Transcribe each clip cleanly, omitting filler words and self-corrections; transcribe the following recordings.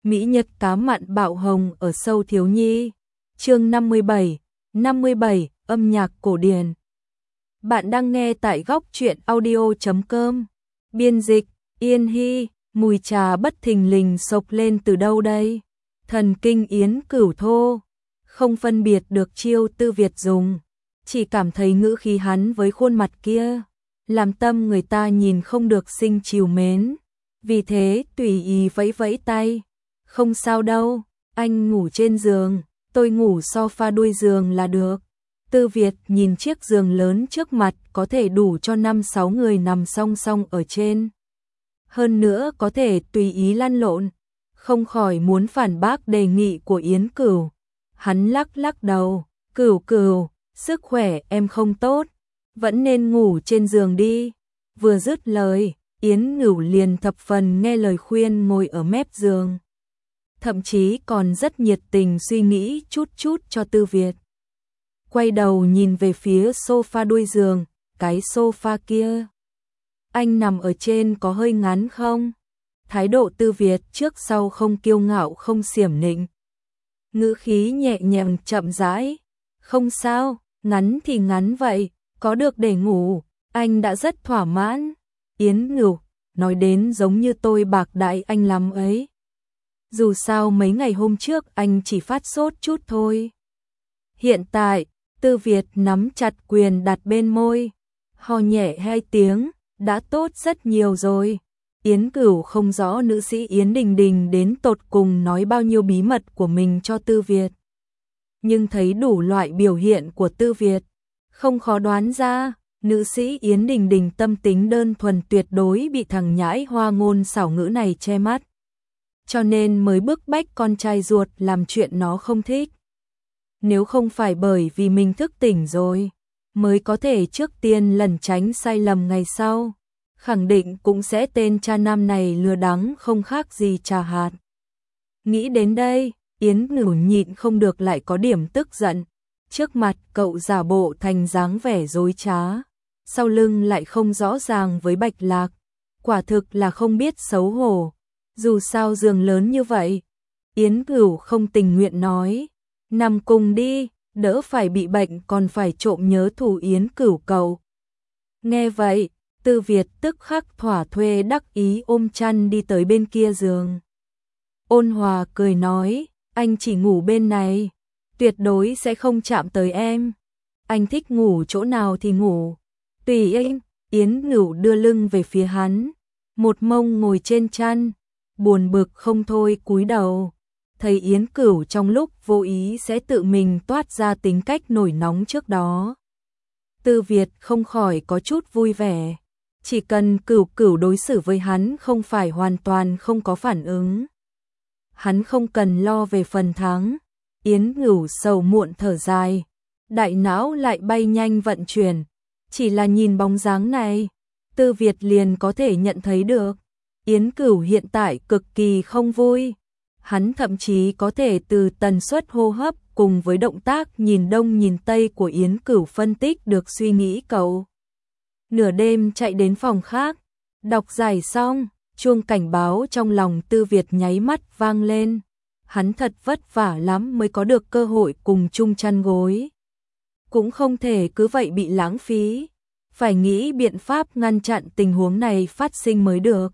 Mỹ Nhật cá mặn bạo hồng ở sâu thiếu nhi. Chương 57, âm nhạc cổ điển. Bạn đang nghe tại góc truyện audio.com. Biên dịch Yên Hy. Mùi trà bất thình lình xộc lên từ đâu đây? Thần kinh Yến Cửu thô, không phân biệt được chiêu Tư Việt dùng, chỉ cảm thấy ngữ khí hắn với khuôn mặt kia làm tâm người ta nhìn không được sinh trìu mến, vì thế tùy ý vẫy vẫy tay. Không sao đâu, anh ngủ trên giường, tôi ngủ sofa đuôi giường là được. Tư Việt nhìn chiếc giường lớn trước mặt có thể đủ cho 5-6 người nằm song song ở trên. Hơn nữa có thể tùy ý lăn lộn, không khỏi muốn phản bác đề nghị của Yến Cửu. Hắn lắc lắc đầu, Cửu, sức khỏe em không tốt, vẫn nên ngủ trên giường đi. Vừa dứt lời, Yến Cửu liền thập phần nghe lời khuyên ngồi ở mép giường. Thậm chí còn rất nhiệt tình suy nghĩ chút cho Tư Việt. Quay đầu nhìn về phía sofa đuôi giường, cái sofa kia. Anh nằm ở trên có hơi ngắn không? Thái độ Tư Việt trước sau không kiêu ngạo không xiểm nịnh. Ngữ khí nhẹ nhàng chậm rãi. Không sao, ngắn thì ngắn vậy, có được để ngủ, anh đã rất thỏa mãn. Yến Cửu, nói đến giống như tôi bạc đãi anh lắm ấy. Dù sao mấy ngày hôm trước anh chỉ phát sốt chút thôi. Hiện tại, Tư Việt nắm chặt quyền đặt bên môi, ho nhẹ 2 tiếng, đã tốt rất nhiều rồi. Yến Cửu không rõ nữ sĩ Yến Đình Đình đến tột cùng nói bao nhiêu bí mật của mình cho Tư Việt. Nhưng thấy đủ loại biểu hiện của Tư Việt, không khó đoán ra, nữ sĩ Yến Đình Đình tâm tính đơn thuần tuyệt đối bị thằng nhãi hoa ngôn xảo ngữ này che mắt. Cho nên mới bức bách con trai ruột làm chuyện nó không thích. Nếu không phải bởi vì mình thức tỉnh rồi, mới có thể trước tiên lẩn tránh sai lầm ngày sau, khẳng định cũng sẽ tên cha nam này lừa đắng không khác gì trà hạt. Nghĩ đến đây, Yến Cửu nhịn không được lại có điểm tức giận. Trước mặt cậu giả bộ thành dáng vẻ dối trá, sau lưng lại không rõ ràng với Bạch Lạc, quả thực là không biết xấu hổ. Dù sao giường lớn như vậy, Yến Cửu không tình nguyện nói, nằm cùng đi, đỡ phải bị bệnh còn phải trộm nhớ thủ Yến Cửu cậu. Nghe vậy, Tư Việt tức khắc thỏa thuê đắc ý ôm chăn đi tới bên kia giường. Ôn hòa cười nói, anh chỉ ngủ bên này, tuyệt đối sẽ không chạm tới em. Anh thích ngủ chỗ nào thì ngủ, tùy anh. Yến Cửu đưa lưng về phía hắn, một mông ngồi trên chăn, buồn bực không thôi cúi đầu. Thấy Yến Cửu trong lúc vô ý sẽ tự mình toát ra tính cách nổi nóng trước đó, Tư Việt không khỏi có chút vui vẻ. Chỉ cần Cửu đối xử với hắn không phải hoàn toàn không có phản ứng, hắn không cần lo về phần thắng. Yến Cửu sầu muộn thở dài, đại não lại bay nhanh vận chuyển. Chỉ là nhìn bóng dáng này, Tư Việt liền có thể nhận thấy được Yến Cửu hiện tại cực kỳ không vui. Hắn thậm chí có thể từ tần suất hô hấp cùng với động tác nhìn đông nhìn tây của Yến Cửu phân tích được suy nghĩ cậu. Nửa đêm chạy đến phòng khác, đọc giải xong, chuông cảnh báo trong lòng Tư Việt nháy mắt vang lên. Hắn thật vất vả lắm mới có được cơ hội cùng chung chăn gối, cũng không thể cứ vậy bị lãng phí, phải nghĩ biện pháp ngăn chặn tình huống này phát sinh mới được.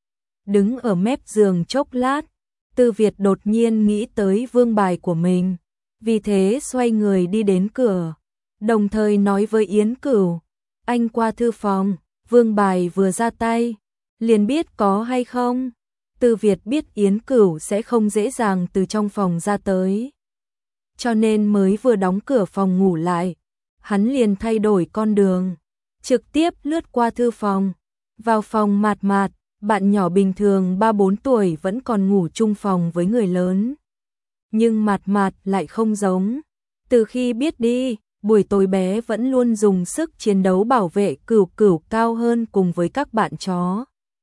Đứng ở mép giường chốc lát, Tư Việt đột nhiên nghĩ tới vương bài của mình, vì thế xoay người đi đến cửa, đồng thời nói với Yến Cửu, anh qua thư phòng, vương bài vừa ra tay, liền biết có hay không. Tư Việt biết Yến Cửu sẽ không dễ dàng từ trong phòng ra tới, cho nên mới vừa đóng cửa phòng ngủ lại, hắn liền thay đổi con đường, trực tiếp lướt qua thư phòng, vào phòng Mạt Mạt. Bạn nhỏ bình thường 3-4 tuổi vẫn còn ngủ chung phòng với người lớn. Nhưng Mạt Mạt lại không giống. Từ khi biết đi, buổi tối bé vẫn luôn dùng sức chiến đấu bảo vệ Cửu cao hơn cùng với các bạn chó.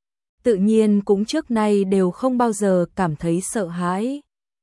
Tự nhiên cũng trước nay đều không bao giờ cảm thấy sợ hãi.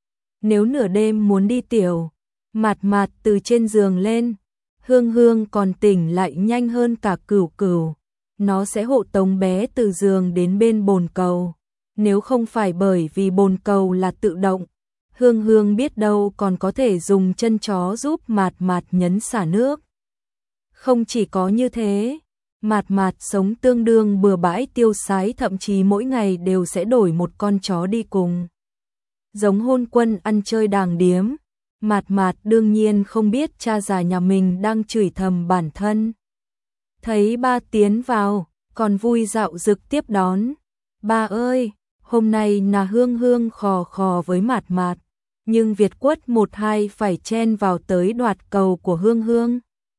Nếu nửa đêm muốn đi tiểu, Mạt Mạt từ trên giường lên, Hương còn tỉnh lại nhanh hơn cả Cửu. Nó sẽ hộ tống bé từ giường đến bên bồn cầu, nếu không phải bởi vì bồn cầu là tự động, Hương Hương biết đâu còn có thể dùng chân chó giúp Mạt Mạt nhấn xả nước. Không chỉ có như thế, Mạt Mạt sống tương đương bừa bãi tiêu sái, thậm chí mỗi ngày đều sẽ đổi một con chó đi cùng. Giống hôn quân ăn chơi đàng điếm, Mạt Mạt đương nhiên không biết cha già nhà mình đang chửi thầm bản thân. Thấy ba tiến vào, còn vui dạo dực tiếp đón. Ba ơi, hôm nay là Hương Hương khò khò với Mạt Mạt, nhưng Việt Quất 1-2 phải chen vào tới đoạt cầu của Hương Hương.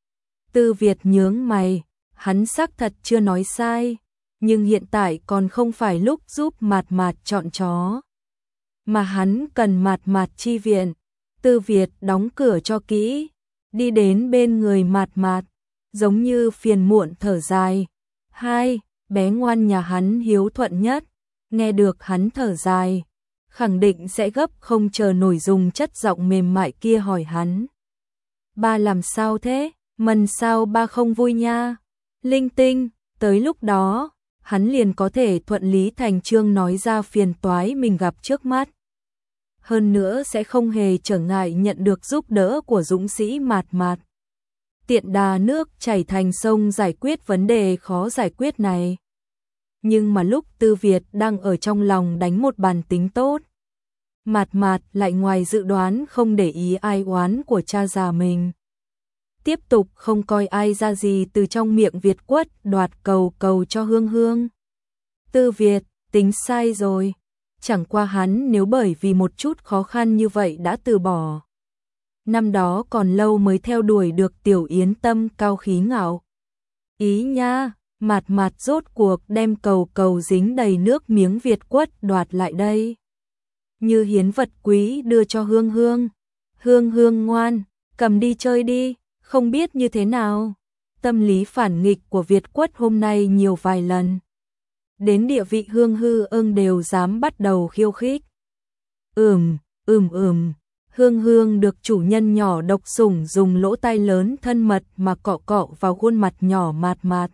Tư Việt nhướng mày, hắn xác thật chưa nói sai, nhưng hiện tại còn không phải lúc giúp Mạt Mạt chọn chó, mà hắn cần Mạt Mạt chi viện. Tư Việt đóng cửa cho kỹ, đi đến bên người Mạt Mạt, giống như phiền muộn thở dài. Hai, bé ngoan nhà hắn hiếu thuận nhất, nghe được hắn thở dài, khẳng định sẽ gấp không chờ nổi dùng chất giọng mềm mại kia hỏi hắn. Ba làm sao thế? Mần sao ba không vui nha? Linh tinh, tới lúc đó, hắn liền có thể thuận lý thành chương nói ra phiền toái mình gặp trước mắt. Hơn nữa sẽ không hề trở ngại nhận được giúp đỡ của dũng sĩ Mạt Mạt. Tiện đà nước chảy thành sông giải quyết vấn đề khó giải quyết này. Nhưng mà lúc Tư Việt đang ở trong lòng đánh một bàn tính tốt, Mạt Mạt lại ngoài dự đoán không để ý ai oán của cha già mình. Tiếp tục không coi ai ra gì từ trong miệng Việt Quất đoạt cầu cho Hương Hương. Tư Việt, tính sai rồi. Chẳng qua hắn nếu bởi vì một chút khó khăn như vậy đã từ bỏ. Năm đó còn lâu mới theo đuổi được Tiểu Yến Tâm cao khí ngạo. Ý nha, Mạt Mạt rốt cuộc đem cầu dính đầy nước miếng Việt Quất đoạt lại đây. Như hiến vật quý đưa cho Hương Hương. Hương Hương ngoan, cầm đi chơi đi, không biết như thế nào. Tâm lý phản nghịch của Việt Quất hôm nay nhiều vài lần. Đến địa vị Hương Hương đều dám bắt đầu khiêu khích. Hương Hương được chủ nhân nhỏ độc sủng dùng lỗ tai lớn thân mật mà cọ cọ vào khuôn mặt nhỏ Mạt Mạt.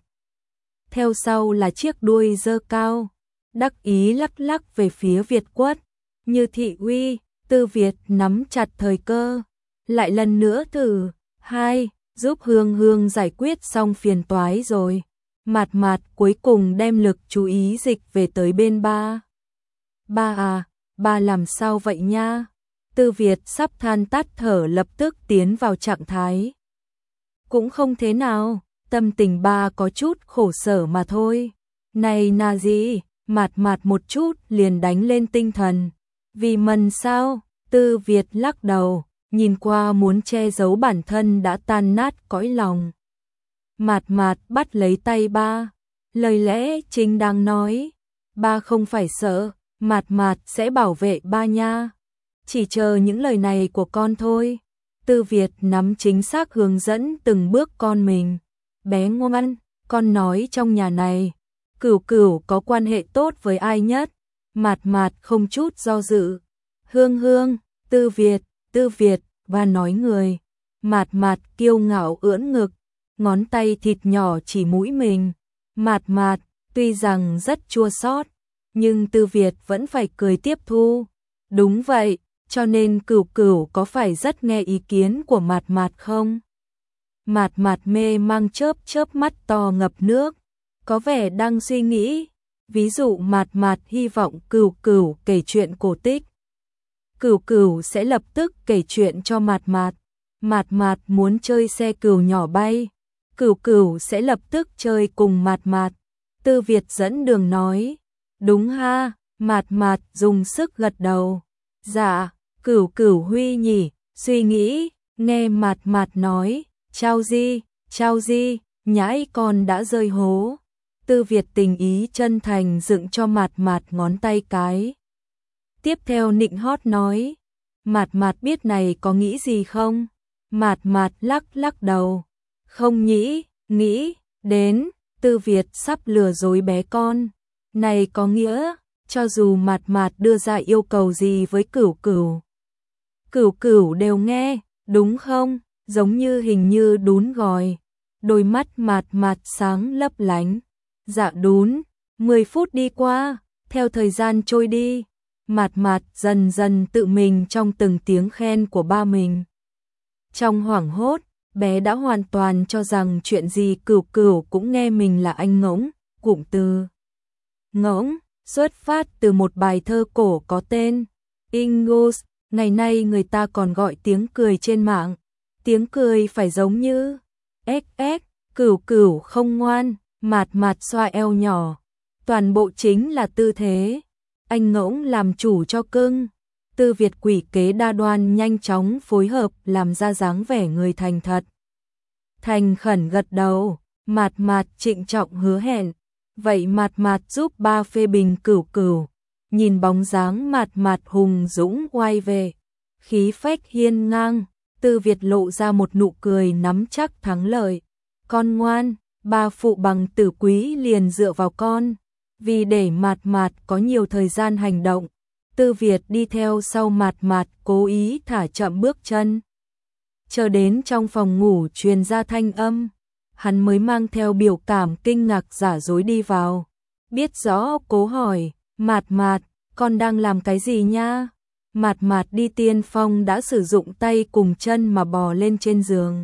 Theo sau là chiếc đuôi giơ cao, đắc ý lắc lắc về phía Việt Quất, như thị uy. Tư Việt nắm chặt thời cơ, lại lần nữa thử. Hai, giúp Hương Hương giải quyết xong phiền toái rồi. Mạt Mạt cuối cùng đem lực chú ý dịch về tới bên ba. Ba à, ba làm sao vậy nha? Tư Việt sắp than tắt thở lập tức tiến vào trạng thái. Cũng không thế nào, tâm tình ba có chút khổ sở mà thôi. Này là gì? Mạt Mạt một chút liền đánh lên tinh thần. Vì mần sao? Tư Việt lắc đầu, nhìn qua muốn che giấu bản thân đã tan nát cõi lòng. Mạt Mạt bắt lấy tay ba, lời lẽ chính đang nói. Ba không phải sợ, Mạt Mạt sẽ bảo vệ ba nha. Chỉ chờ những lời này của con thôi. Tư Việt nắm chính xác hướng dẫn từng bước con mình. Bé ngoan, con nói trong nhà này, Cửu Cửu có quan hệ tốt với ai nhất? Mạt Mạt không chút do dự. Hương Hương, Tư Việt, và nói người. Mạt Mạt kiêu ngạo ưỡn ngực, ngón tay thịt nhỏ chỉ mũi mình. Mạt Mạt, tuy rằng rất chua xót, nhưng Tư Việt vẫn phải cười tiếp thu. Đúng vậy, cho nên Cửu Cửu có phải rất nghe ý kiến của Mạt Mạt không? Mạt Mạt mê mang chớp mắt to ngập nước, có vẻ đang suy nghĩ. Ví dụ Mạt Mạt hy vọng Cửu Cửu kể chuyện cổ tích, Cửu Cửu sẽ lập tức kể chuyện cho Mạt Mạt. Mạt Mạt muốn chơi xe cừu nhỏ bay, Cửu Cửu sẽ lập tức chơi cùng Mạt Mạt. Tư Việt dẫn đường nói, đúng ha. Mạt Mạt dùng sức gật đầu. Dạ, Cửu Cửu huy nhỉ, suy nghĩ, nghe Mạt Mạt nói, chao di, nhãi con đã rơi hố. Tư Việt tình ý chân thành dựng cho Mạt Mạt ngón tay cái. Tiếp theo nịnh hót nói, Mạt Mạt biết này có nghĩ gì không? Mạt Mạt lắc đầu. Không nghĩ đến. Tư Việt sắp lừa dối bé con. Này có nghĩa, cho dù Mạt Mạt đưa ra yêu cầu gì với Cửu Cửu đều nghe, đúng không? Giống như hình như đún gòi. Đôi mắt Mạt Mạt sáng lấp lánh. Dạ đún. 10 phút đi qua, Theo thời gian trôi đi, Mạt Mạt dần dần tự mình trong từng tiếng khen của ba mình. Trong hoảng hốt, bé đã hoàn toàn cho rằng chuyện gì Cửu Cửu cũng nghe mình là anh ngỗng. Cụm từ ngỗng xuất phát từ một bài thơ cổ có tên Ingus, ngày nay người ta còn gọi tiếng cười trên mạng. Tiếng cười phải giống như XX, Cửu Cửu không ngoan, Mạt Mạt xoa eo nhỏ. Toàn bộ chính là tư thế anh ngỗng làm chủ cho cưng. Tư Việt quỷ kế đa đoan nhanh chóng phối hợp làm ra dáng vẻ người thành thật. Thành khẩn gật đầu, Mạt Mạt trịnh trọng hứa hẹn. Vậy Mạt Mạt giúp ba phê bình Cửu Cửu. Nhìn bóng dáng Mạt Mạt hùng dũng quay về, khí phách hiên ngang, Tư Việt lộ ra một nụ cười nắm chắc thắng lợi. Con ngoan, ba phụ bằng tử quý liền dựa vào con. Vì để Mạt Mạt có nhiều thời gian hành động, Tư Việt đi theo sau Mạt Mạt cố ý thả chậm bước chân. Chờ đến trong phòng ngủ truyền ra thanh âm, hắn mới mang theo biểu cảm kinh ngạc giả dối đi vào. Biết rõ cố hỏi, Mạt Mạt, con đang làm cái gì nha? Mạt Mạt đi tiên phong đã sử dụng tay cùng chân mà bò lên trên giường.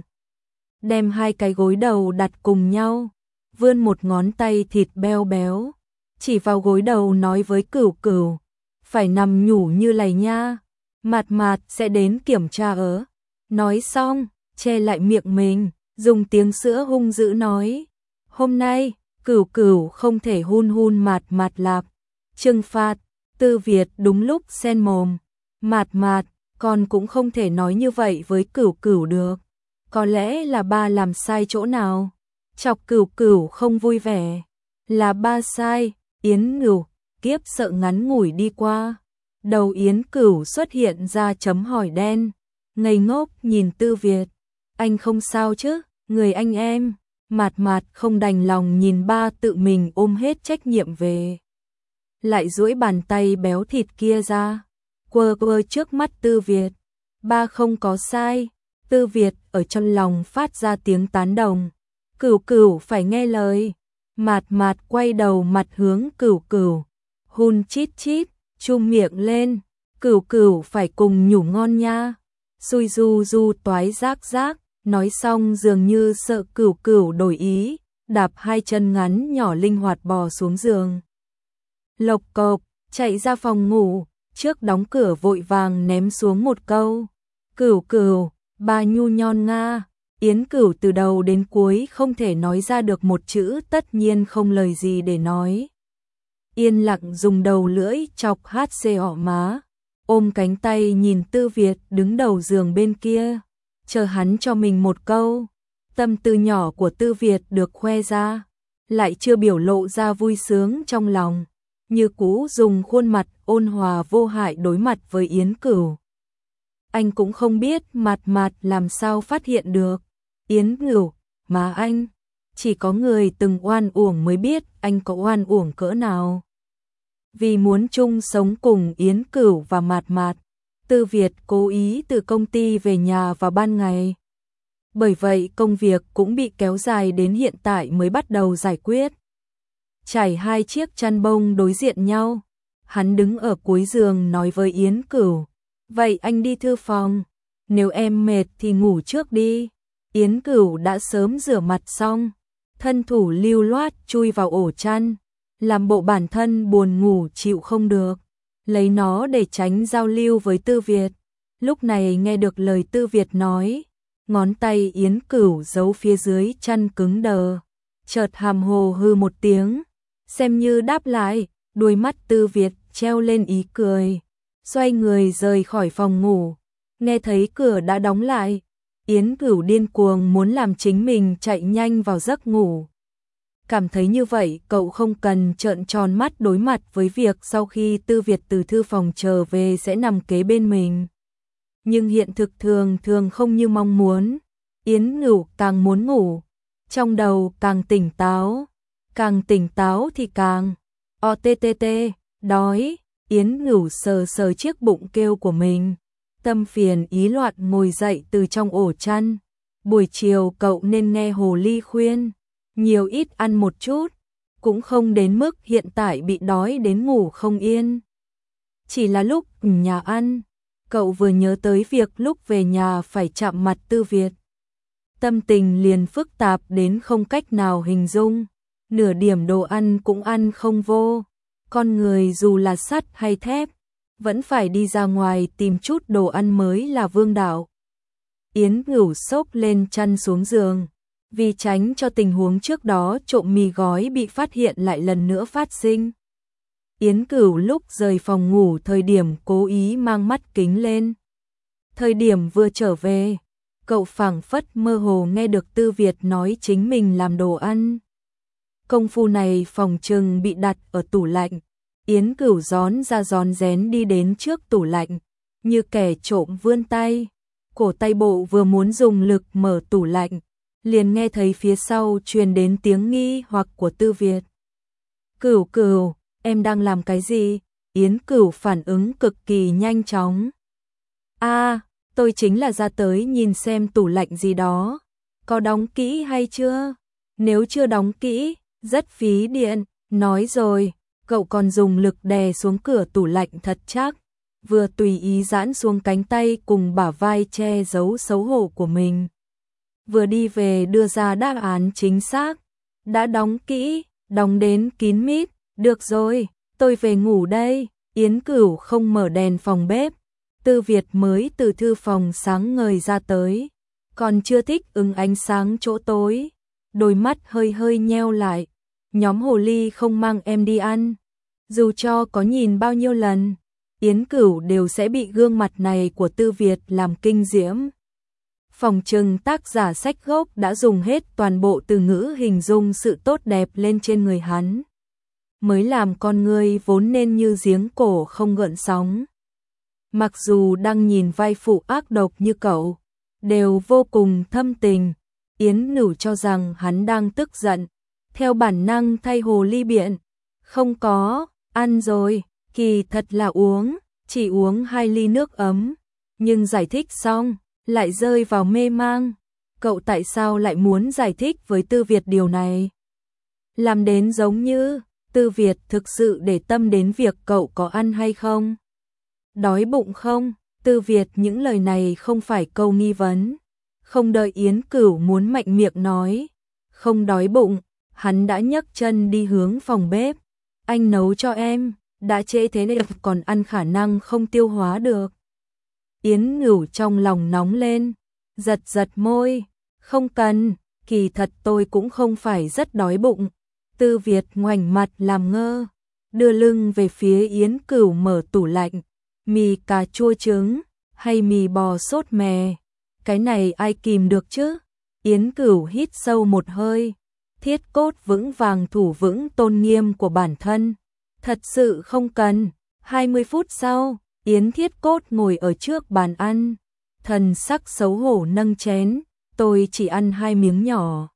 Đem hai cái gối đầu đặt cùng nhau, vươn một ngón tay thịt beo béo. Chỉ vào gối đầu nói với Cửu Cửu, phải nằm nhủ như lầy nha, Mạt Mạt sẽ đến kiểm tra ớ. Nói xong, che lại miệng mình, dùng tiếng sữa hung dữ nói, hôm nay, Cửu Cửu không thể hun hun Mạt Mạt lạp. Trừng phạt, Tư Việt đúng lúc xen mồm, Mạt Mạt, con cũng không thể nói như vậy với Cửu Cửu được. Có lẽ là ba làm sai chỗ nào, chọc Cửu Cửu không vui vẻ. Là ba sai. Yến Ngửu, kiếp sợ ngắn ngủi đi qua. Đầu Yến Cửu xuất hiện ra chấm hỏi đen. Ngây ngốc nhìn Tư Việt. Anh không sao chứ, người anh em. Mạt Mạt không đành lòng nhìn ba tự mình ôm hết trách nhiệm về. Lại duỗi bàn tay béo thịt kia ra. Quơ quơ trước mắt Tư Việt. Ba không có sai. Tư Việt ở trong lòng phát ra tiếng tán đồng. Cửu Cửu phải nghe lời. Mạt Mạt quay đầu mặt hướng Cửu Cửu, hun chít chít, chum miệng lên, Cửu Cửu phải cùng nhủ ngon nha. Xui du du toái rác rác, nói xong dường như sợ Cửu Cửu đổi ý, đạp hai chân ngắn nhỏ linh hoạt bò xuống giường. Lộc cộc, chạy ra phòng ngủ, trước đóng cửa vội vàng ném xuống một câu. Cửu Cửu, ba nhu nhon nga. Yến Cửu từ đầu đến cuối không thể nói ra được một chữ, tất nhiên không lời gì để nói. Yên lặng dùng đầu lưỡi chọc hát xê ỏ má, ôm cánh tay nhìn Tư Việt đứng đầu giường bên kia, chờ hắn cho mình một câu. Tâm tư nhỏ của Tư Việt được khoe ra, lại chưa biểu lộ ra vui sướng trong lòng, như cũ dùng khuôn mặt ôn hòa vô hại đối mặt với Yến Cửu. Anh cũng không biết Mạt Mạt làm sao phát hiện được. Yến Cửu, mà anh, chỉ có người từng oan uổng mới biết anh có oan uổng cỡ nào. Vì muốn chung sống cùng Yến Cửu và Mạt Mạt, Tư Việt cố ý từ công ty về nhà vào ban ngày. Bởi vậy công việc cũng bị kéo dài đến hiện tại mới bắt đầu giải quyết. Trải hai chiếc chăn bông đối diện nhau, hắn đứng ở cuối giường nói với Yến Cửu, vậy anh đi thư phòng, nếu em mệt thì ngủ trước đi. Yến Cửu đã sớm rửa mặt xong, thân thủ lưu loát chui vào ổ chăn, làm bộ bản thân buồn ngủ chịu không được, lấy nó để tránh giao lưu với Tư Việt. Lúc này nghe được lời Tư Việt nói, ngón tay Yến Cửu giấu phía dưới chăn cứng đờ, chợt hàm hồ hư một tiếng, xem như đáp lại, đuôi mắt Tư Việt treo lên ý cười, xoay người rời khỏi phòng ngủ. Nghe thấy cửa đã đóng lại, Yến Cửu điên cuồng muốn làm chính mình chạy nhanh vào giấc ngủ. Cảm thấy như vậy cậu không cần trợn tròn mắt đối mặt với việc sau khi Tư Việt từ thư phòng trở về sẽ nằm kế bên mình. Nhưng hiện thực thường thường không như mong muốn. Yến Cửu càng muốn ngủ, trong đầu càng tỉnh táo thì càng OTTT, đói. Yến Cửu sờ sờ chiếc bụng kêu của mình, tâm phiền ý loạn ngồi dậy từ trong ổ chăn. Buổi chiều cậu nên nghe hồ ly khuyên, nhiều ít ăn một chút, cũng không đến mức hiện tại bị đói đến ngủ không yên. Chỉ là lúc nhà ăn, cậu vừa nhớ tới việc lúc về nhà phải chạm mặt Tư Việt. Tâm tình liền phức tạp đến không cách nào hình dung, nửa điểm đồ ăn cũng ăn không vô. Con người dù là sắt hay thép, vẫn phải đi ra ngoài tìm chút đồ ăn mới là vương đạo. Yến Cửu xốc lên chăn xuống giường, vì tránh cho tình huống trước đó trộm mì gói bị phát hiện lại lần nữa phát sinh. Yến Cửu lúc rời phòng ngủ thời điểm cố ý mang mắt kính lên. Thời điểm vừa trở về, cậu phảng phất mơ hồ nghe được Tư Việt nói chính mình làm đồ ăn. Công phu này phòng trừng bị đặt ở tủ lạnh. Yến Cửu rón ra rón rén đi đến trước tủ lạnh, như kẻ trộm vươn tay. Cổ tay bộ vừa muốn dùng lực mở tủ lạnh, liền nghe thấy phía sau truyền đến tiếng nghi hoặc của Tư Việt. Cửu Cửu, em đang làm cái gì? Yến Cửu phản ứng cực kỳ nhanh chóng. Tôi chính là ra tới nhìn xem tủ lạnh gì đó. Có đóng kỹ hay chưa? Nếu chưa đóng kỹ, rất phí điện. Nói rồi, cậu còn dùng lực đè xuống cửa tủ lạnh thật chắc. Vừa tùy ý giãn xuống cánh tay cùng bả vai che giấu xấu hổ của mình. Vừa đi về đưa ra đáp án chính xác. Đã đóng kỹ, đóng đến kín mít. Được rồi, tôi về ngủ đây. Yến Cửu không mở đèn phòng bếp. Tư Việt mới từ thư phòng sáng ngời ra tới. Còn chưa thích ứng ánh sáng chỗ tối. Đôi mắt hơi hơi nheo lại. Nhóm hồ ly không mang em đi ăn. Dù cho có nhìn bao nhiêu lần, Yến Cửu đều sẽ bị gương mặt này của Tư Việt làm kinh diễm. Phòng trừng tác giả sách gốc đã dùng hết toàn bộ từ ngữ hình dung sự tốt đẹp lên trên người hắn. Mới làm con người vốn nên như giếng cổ không gợn sóng. Mặc dù đang nhìn vai phụ ác độc như cậu, đều vô cùng thâm tình, Yến Nửu cho rằng hắn đang tức giận, theo bản năng thay hồ ly biện. Không có, ăn rồi, kỳ thật là uống, chỉ uống 2 ly nước ấm. Nhưng giải thích xong, lại rơi vào mê mang. Cậu tại sao lại muốn giải thích với Tư Việt điều này? Làm đến giống như Tư Việt thực sự để tâm đến việc cậu có ăn hay không? Đói bụng không? Tư Việt những lời này không phải câu nghi vấn. Không đợi Yến Cửu muốn mạnh miệng nói không đói bụng, hắn đã nhấc chân đi hướng phòng bếp. Anh nấu cho em, đã trễ thế này còn ăn khả năng không tiêu hóa được. Yến Cửu trong lòng nóng lên, giật giật môi. Không cần, kỳ thật tôi cũng không phải rất đói bụng. Tư Việt ngoảnh mặt làm ngơ, đưa lưng về phía Yến Cửu mở tủ lạnh. Mì cà chua trứng, hay mì bò sốt mè, cái này ai kìm được chứ? Yến Cửu hít sâu một hơi, thiết cốt vững vàng thủ vững tôn nghiêm của bản thân. Thật sự không cần. 20 phút sau, Yến Thiết Cốt ngồi ở trước bàn ăn, thần sắc xấu hổ nâng chén, tôi chỉ ăn 2 miếng nhỏ.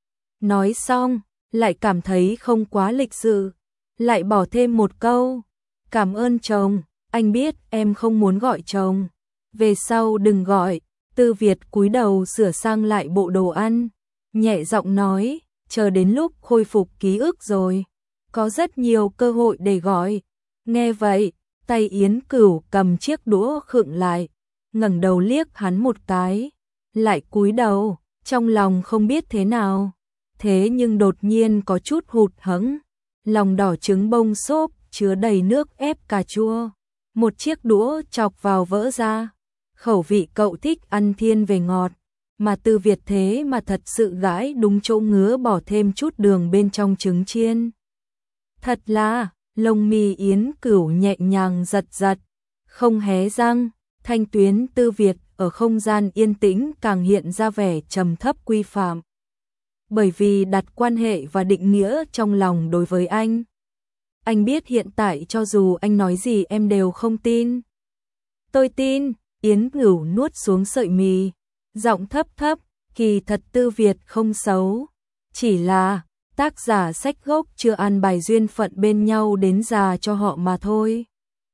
Nói xong, lại cảm thấy không quá lịch sự, lại bỏ thêm một câu, cảm ơn chồng, anh biết em không muốn gọi chồng, về sau đừng gọi. Tư Việt cúi đầu sửa sang lại bộ đồ ăn, nhẹ giọng nói, chờ đến lúc khôi phục ký ức rồi, có rất nhiều cơ hội để gọi. Nghe vậy, tay Yến Cửu cầm chiếc đũa khựng lại, ngẩng đầu liếc hắn một cái, lại cúi đầu, trong lòng không biết thế nào. Thế nhưng đột nhiên có chút hụt hẫng, lòng đỏ trứng bông xốp chứa đầy nước ép cà chua, một chiếc đũa chọc vào vỡ ra. Khẩu vị cậu thích ăn thiên về ngọt, mà Tư Việt thế mà thật sự gãi đúng chỗ ngứa bỏ thêm chút đường bên trong trứng chiên. Thật là, lông mi Yến Cửu nhẹ nhàng giật giật, không hé răng. Thanh tuyến Tư Việt ở không gian yên tĩnh càng hiện ra vẻ trầm thấp quy phạm. Bởi vì đặt quan hệ và định nghĩa trong lòng đối với anh. Anh biết hiện tại cho dù anh nói gì em đều không tin. Tôi tin. Yến Cửu nuốt xuống sợi mì, giọng thấp thấp, kỳ thật Tư Việt không xấu, chỉ là tác giả sách gốc chưa an bài duyên phận bên nhau đến già cho họ mà thôi.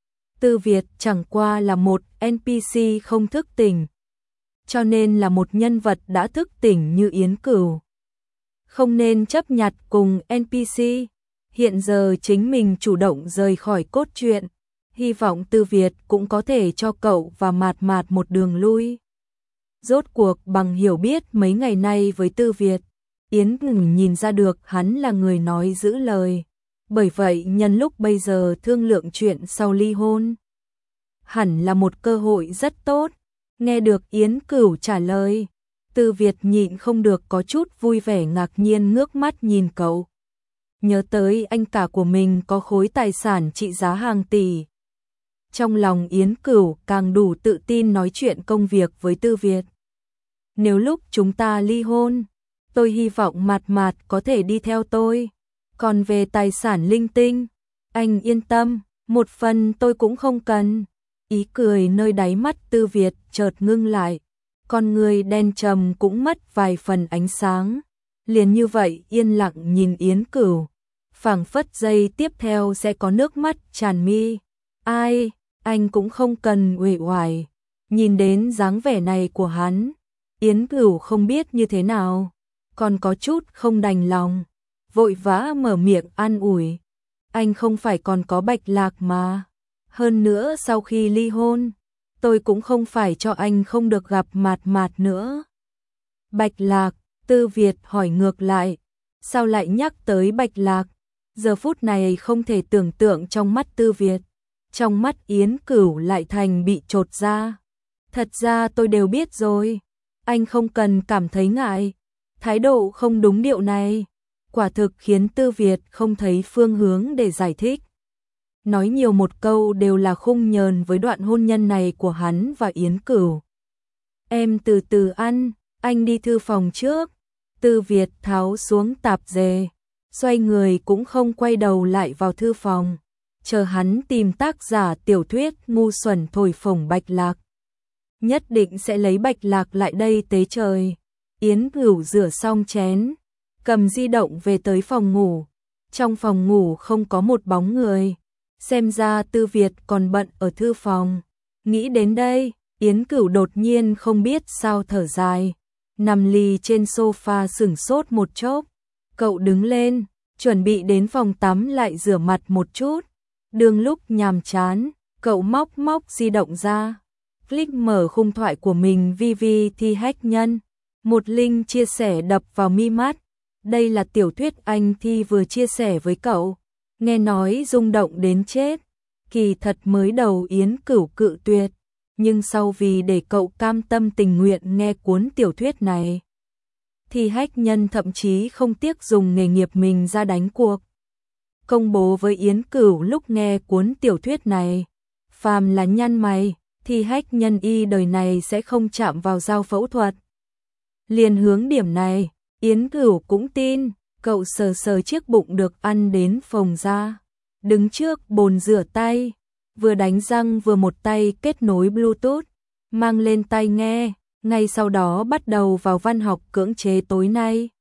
Tư Việt chẳng qua là một NPC không thức tỉnh, cho nên là một nhân vật đã thức tỉnh như Yến Cửu. Không nên chấp nhặt cùng NPC, Hiện giờ chính mình chủ động rời khỏi cốt truyện, hy vọng Tư Việt cũng có thể cho cậu và Mạt Mạt một đường lui. Rốt cuộc bằng hiểu biết mấy ngày nay với Tư Việt, Yến Ngừng nhìn ra được hắn là người nói giữ lời. Bởi vậy nhân lúc bây giờ thương lượng chuyện sau ly hôn, hẳn là một cơ hội rất tốt. Nghe được Yến Cửu trả lời, Tư Việt nhịn không được có chút vui vẻ ngạc nhiên ngước mắt nhìn cậu. Nhớ tới anh cả của mình có khối tài sản trị giá hàng tỷ. Trong lòng Yến Cửu càng đủ tự tin nói chuyện công việc với Tư Việt. Nếu lúc chúng ta ly hôn, tôi hy vọng Mạt Mạt có thể đi theo tôi. Còn về tài sản linh tinh, anh yên tâm, một phần tôi cũng không cần. Ý cười nơi đáy mắt Tư Việt chợt ngưng lại, con người đen trầm cũng mất vài phần ánh sáng. Liền như vậy yên lặng nhìn Yến Cửu, phảng phất giây tiếp theo sẽ có nước mắt tràn mi. Ai, anh cũng không cần uể oải. Nhìn đến dáng vẻ này của hắn, Yến Cửu không biết như thế nào, còn có chút không đành lòng, vội vã mở miệng an ủi. Anh không phải còn có Bạch Lạc mà. Hơn nữa sau khi ly hôn, tôi cũng không phải cho anh không được gặp Mạt Mạt nữa. Bạch Lạc, Tư Việt hỏi ngược lại, sao lại nhắc tới Bạch Lạc? Giờ phút này không thể tưởng tượng trong mắt Tư Việt, trong mắt Yến Cửu lại thành bị chột ra. Thật ra tôi đều biết rồi, anh không cần cảm thấy ngại. Thái độ không đúng điệu này, quả thực khiến Tư Việt không thấy phương hướng để giải thích. Nói nhiều một câu đều là khung nhờn với đoạn hôn nhân này của hắn và Yến Cửu. Em từ từ ăn, anh đi thư phòng trước. Tư Việt tháo xuống tạp dề, xoay người cũng không quay đầu lại vào thư phòng, chờ hắn tìm tác giả tiểu thuyết ngu xuẩn thổi phồng Bạch Lạc. Nhất định sẽ lấy Bạch Lạc lại đây tế trời. Yến Cửu rửa xong chén, cầm di động về tới phòng ngủ. Trong phòng ngủ không có một bóng người, xem ra Tư Việt còn bận ở thư phòng. Nghĩ đến đây, Yến Cửu đột nhiên không biết sao thở dài, nằm lì trên sofa sửng sốt một chốc. Cậu đứng lên, chuẩn bị đến phòng tắm lại rửa mặt một chút. Đương lúc nhàm chán, cậu móc di động ra, click mở khung thoại của mình VV Thi Hách Nhân. Một link chia sẻ đập vào mi mắt. Đây là tiểu thuyết anh Thi vừa chia sẻ với cậu. Nghe nói rung động đến chết. Kỳ thật mới đầu Yến Cửu cự tuyệt, nhưng sau vì để cậu cam tâm tình nguyện nghe cuốn tiểu thuyết này, Thi Hách Nhân thậm chí không tiếc dùng nghề nghiệp mình ra đánh cuộc. Công bố với Yến Cửu lúc nghe cuốn tiểu thuyết này, phàm là nhăn mày, Thi Hách Nhân y đời này sẽ không chạm vào dao phẫu thuật. Liền hướng điểm này, Yến Cửu cũng tin. Cậu sờ sờ chiếc bụng được ăn đến phồng ra, đứng trước bồn rửa tay, vừa đánh răng vừa một tay kết nối Bluetooth, mang lên tai nghe, ngay sau đó bắt đầu vào văn học cưỡng chế tối nay.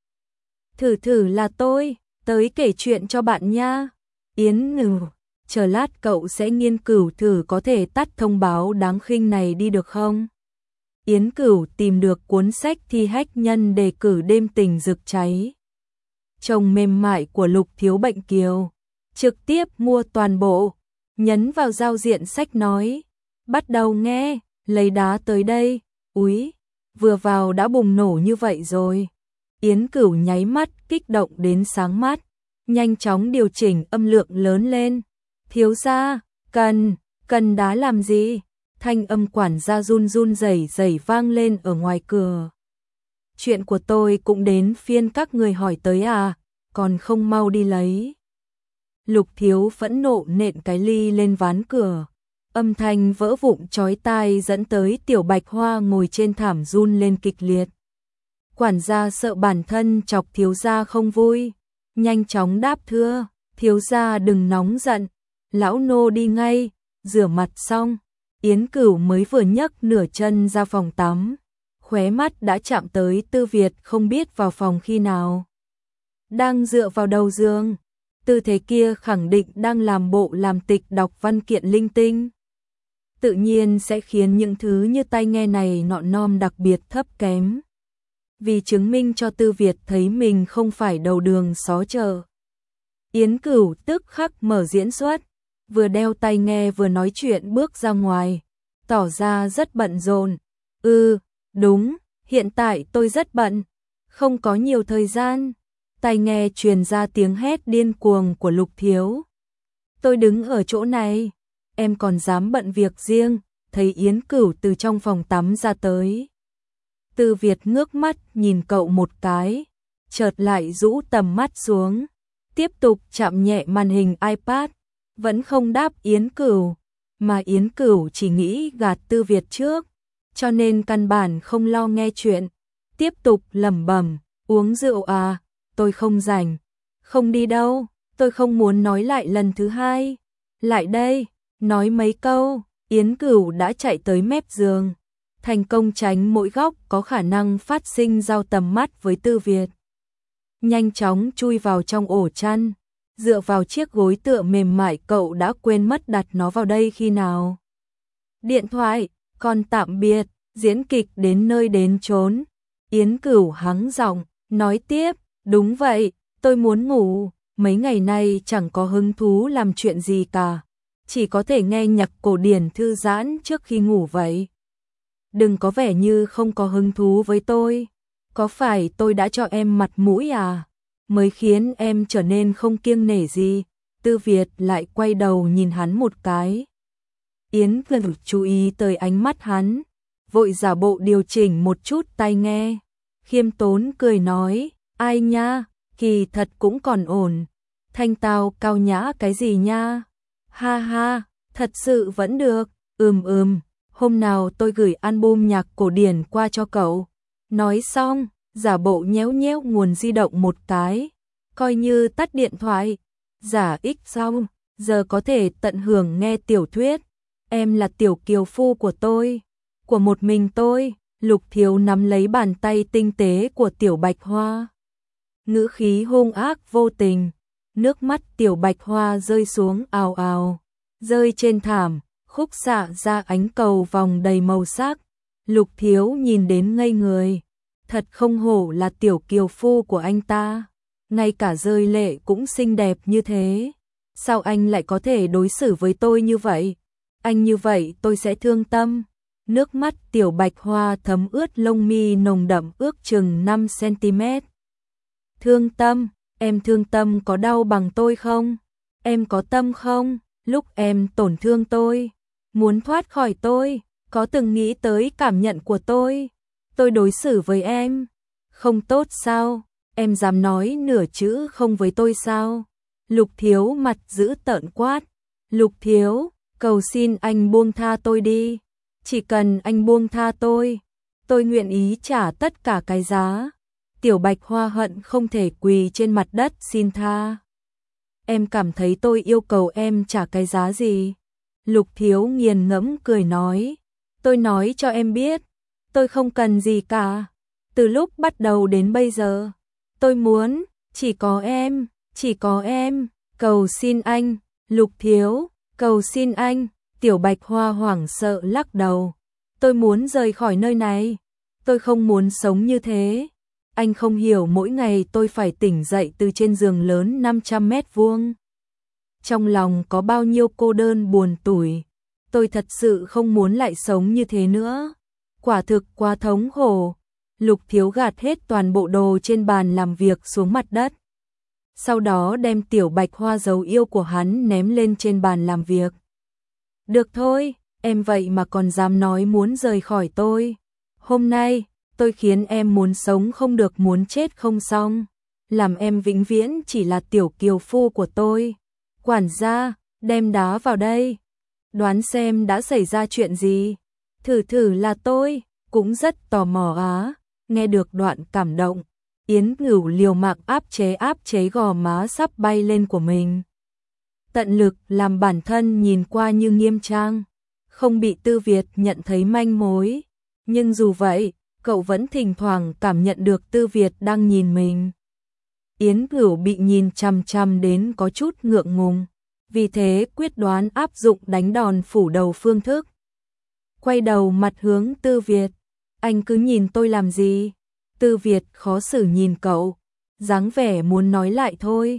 Thử là tôi, tới kể chuyện cho bạn nha. Yến Ngừ, chờ lát cậu sẽ nghiên cứu thử có thể tắt thông báo đáng khinh này đi được không? Yến Cửu tìm được cuốn sách Thi Hách Nhân đề cử đêm tình rực cháy. Chồng mềm mại của Lục Thiếu Bệnh Kiều, trực tiếp mua toàn bộ, nhấn vào giao diện sách nói, bắt đầu nghe, lấy đá tới đây, úi, vừa vào đã bùng nổ như vậy rồi. Yến Cửu nháy mắt kích động đến sáng mắt, nhanh chóng điều chỉnh âm lượng lớn lên. Thiếu gia, cần đá làm gì? Thanh âm quản gia run run rẩy vang lên ở ngoài cửa. Chuyện của tôi cũng đến phiên các người hỏi tới à, còn không mau đi lấy. Lục Thiếu phẫn nộ nện cái ly lên ván cửa. Âm thanh vỡ vụn chói tai dẫn tới Tiểu Bạch Hoa ngồi trên thảm run lên kịch liệt. Quản gia sợ bản thân chọc thiếu gia không vui, nhanh chóng đáp thưa, thiếu gia đừng nóng giận, lão nô đi ngay. Rửa mặt xong, Yến Cửu mới vừa nhấc nửa chân ra phòng tắm, khóe mắt đã chạm tới Tư Việt không biết vào phòng khi nào. Đang dựa vào đầu giường, tư thế kia khẳng định đang làm bộ làm tịch đọc văn kiện linh tinh. Tự nhiên sẽ khiến những thứ như tai nghe này nọ nom đặc biệt thấp kém. Vì chứng minh cho Tư Việt thấy mình không phải đầu đường xó chợ, Yến Cửu tức khắc mở diễn xuất, vừa đeo tai nghe vừa nói chuyện bước ra ngoài, tỏ ra rất bận rộn. Đúng, hiện tại tôi rất bận, không có nhiều thời gian. Tai nghe truyền ra tiếng hét điên cuồng của Lục Thiếu. Tôi đứng ở chỗ này, em còn dám bận việc riêng, thấy Yến Cửu từ trong phòng tắm ra tới. Tư Việt ngước mắt nhìn cậu một cái, chợt lại rũ tầm mắt xuống, tiếp tục chạm nhẹ màn hình iPad, vẫn không đáp Yến Cửu, mà Yến Cửu chỉ nghĩ gạt Tư Việt trước, cho nên căn bản không lo nghe chuyện, tiếp tục lẩm bẩm, uống rượu à, tôi không rảnh, không đi đâu, tôi không muốn nói lại lần thứ hai. Lại đây, nói mấy câu, Yến Cửu đã chạy tới mép giường, thành công tránh mỗi góc có khả năng phát sinh giao tầm mắt với Tư Việt. Nhanh chóng chui vào trong ổ chăn, dựa vào chiếc gối tựa mềm mại, cậu đã quên mất đặt nó vào đây khi nào. Điện thoại, còn tạm biệt, diễn kịch đến nơi đến chốn. Yến Cửu hắng giọng, nói tiếp, đúng vậy, tôi muốn ngủ, mấy ngày nay chẳng có hứng thú làm chuyện gì cả, chỉ có thể nghe nhạc cổ điển thư giãn trước khi ngủ vậy. Đừng có vẻ như không có hứng thú với tôi, có phải tôi đã cho em mặt mũi à, mới khiến em trở nên không kiêng nể gì. Tư Việt lại quay đầu nhìn hắn một cái. Yến Cửu chú ý tới ánh mắt hắn, vội giả bộ điều chỉnh một chút tai nghe, khiêm tốn cười nói, ai nha, kỳ thật cũng còn ổn, thanh tao cao nhã cái gì nha, ha ha, thật sự vẫn được, hôm nào tôi gửi album nhạc cổ điển qua cho cậu. Nói xong, giả bộ nhéo nhéo nguồn di động một cái, coi như tắt điện thoại, giả ích xong, giờ có thể tận hưởng nghe tiểu thuyết, em là tiểu kiều phu của tôi, của một mình tôi. Lục Thiếu nắm lấy bàn tay tinh tế của Tiểu Bạch Hoa, ngữ khí hung ác vô tình, nước mắt Tiểu Bạch Hoa rơi xuống ào ào, rơi trên thảm, khúc xạ ra ánh cầu vòng đầy màu sắc. Lục Thiếu nhìn đến ngây người, thật không hổ là tiểu kiều phu của anh ta, ngay cả rơi lệ cũng xinh đẹp như thế, sao anh lại có thể đối xử với tôi như vậy, anh như vậy tôi sẽ thương tâm. Nước mắt Tiểu Bạch Hoa thấm ướt lông mi nồng đậm ước chừng 5 cm. Thương tâm, em thương tâm có đau bằng tôi không? Em có tâm không? Lúc em tổn thương tôi, muốn thoát khỏi tôi, có từng nghĩ tới cảm nhận của tôi đối xử với em không tốt sao? Em dám nói nửa chữ không với tôi sao? Lục Thiếu mặt dữ tợn quát. Lục Thiếu, cầu xin anh buông tha tôi đi. Chỉ cần anh buông tha tôi nguyện ý trả tất cả cái giá. Tiểu Bạch Hoa hận không thể quỳ trên mặt đất xin tha. Em cảm thấy tôi yêu cầu em trả cái giá gì? Lục Thiếu nghiền ngẫm cười nói. Tôi nói cho em biết, tôi không cần gì cả. Từ lúc bắt đầu đến bây giờ, tôi muốn chỉ có em, cầu xin anh, Lục Thiếu, cầu xin anh. Tiểu Bạch Hoa hoảng sợ lắc đầu. Tôi muốn rời khỏi nơi này. Tôi không muốn sống như thế. Anh không hiểu mỗi ngày tôi phải tỉnh dậy từ trên giường lớn 500 mét vuông. Trong lòng có bao nhiêu cô đơn buồn tủi. Tôi thật sự không muốn lại sống như thế nữa. Quả thực quá thống khổ. Lục Thiếu gạt hết toàn bộ đồ trên bàn làm việc xuống mặt đất. Sau đó đem Tiểu Bạch Hoa dấu yêu của hắn ném lên trên bàn làm việc. Được thôi, em vậy mà còn dám nói muốn rời khỏi tôi. Hôm nay, tôi khiến em muốn sống không được muốn chết không xong. Làm em vĩnh viễn chỉ là tiểu kiều phu của tôi. Quản gia, đem đá vào đây. Đoán xem đã xảy ra chuyện gì. Thử là tôi, cũng rất tò mò á. Nghe được đoạn cảm động, Yến Cửu liều mạng áp chế gò má sắp bay lên của mình. Tận lực làm bản thân nhìn qua như nghiêm trang, không bị Tư Việt nhận thấy manh mối. Nhưng dù vậy, cậu vẫn thỉnh thoảng cảm nhận được Tư Việt đang nhìn mình. Yến Cửu bị nhìn chằm chằm đến có chút ngượng ngùng, vì thế quyết đoán áp dụng đánh đòn phủ đầu phương thức. Quay đầu mặt hướng Tư Việt, anh cứ nhìn tôi làm gì? Tư Việt khó xử nhìn cậu, dáng vẻ muốn nói lại thôi.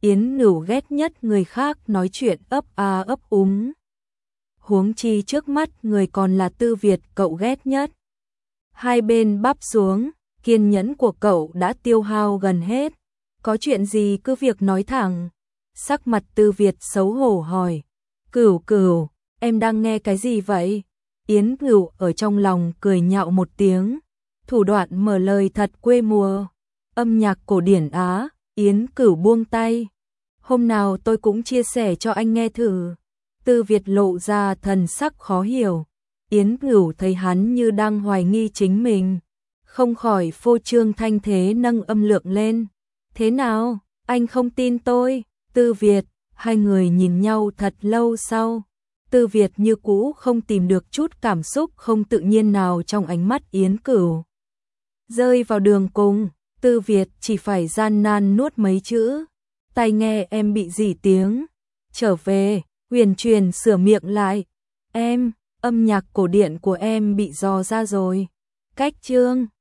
Yến Ngửu ghét nhất người khác nói chuyện ấp a ấp úng. Huống chi trước mắt người còn là Tư Việt cậu ghét nhất. Hai bên bắp xuống, kiên nhẫn của cậu đã tiêu hao gần hết. Có chuyện gì cứ việc nói thẳng. Sắc mặt Tư Việt xấu hổ hỏi. Cửu Cửu, em đang nghe cái gì vậy? Yến Ngửu ở trong lòng cười nhạo một tiếng. Thủ đoạn mở lời thật quê mùa. Âm nhạc cổ điển Á. Yến Cửu buông tay. Hôm nào tôi cũng chia sẻ cho anh nghe thử. Tư Việt lộ ra thần sắc khó hiểu. Yến Cửu thấy hắn như đang hoài nghi chính mình, không khỏi phô trương thanh thế nâng âm lượng lên. Thế nào, anh không tin tôi? Tư Việt, hai người nhìn nhau thật lâu sau. Tư Việt như cũ không tìm được chút cảm xúc không tự nhiên nào trong ánh mắt Yến Cửu. Rơi vào đường cùng, Tư Việt chỉ phải gian nan nuốt mấy chữ. Tai nghe em bị rỉ tiếng. Trở về, Huyền Truyền sửa miệng lại. Em, âm nhạc cổ điển của em bị dò ra rồi. Cách chương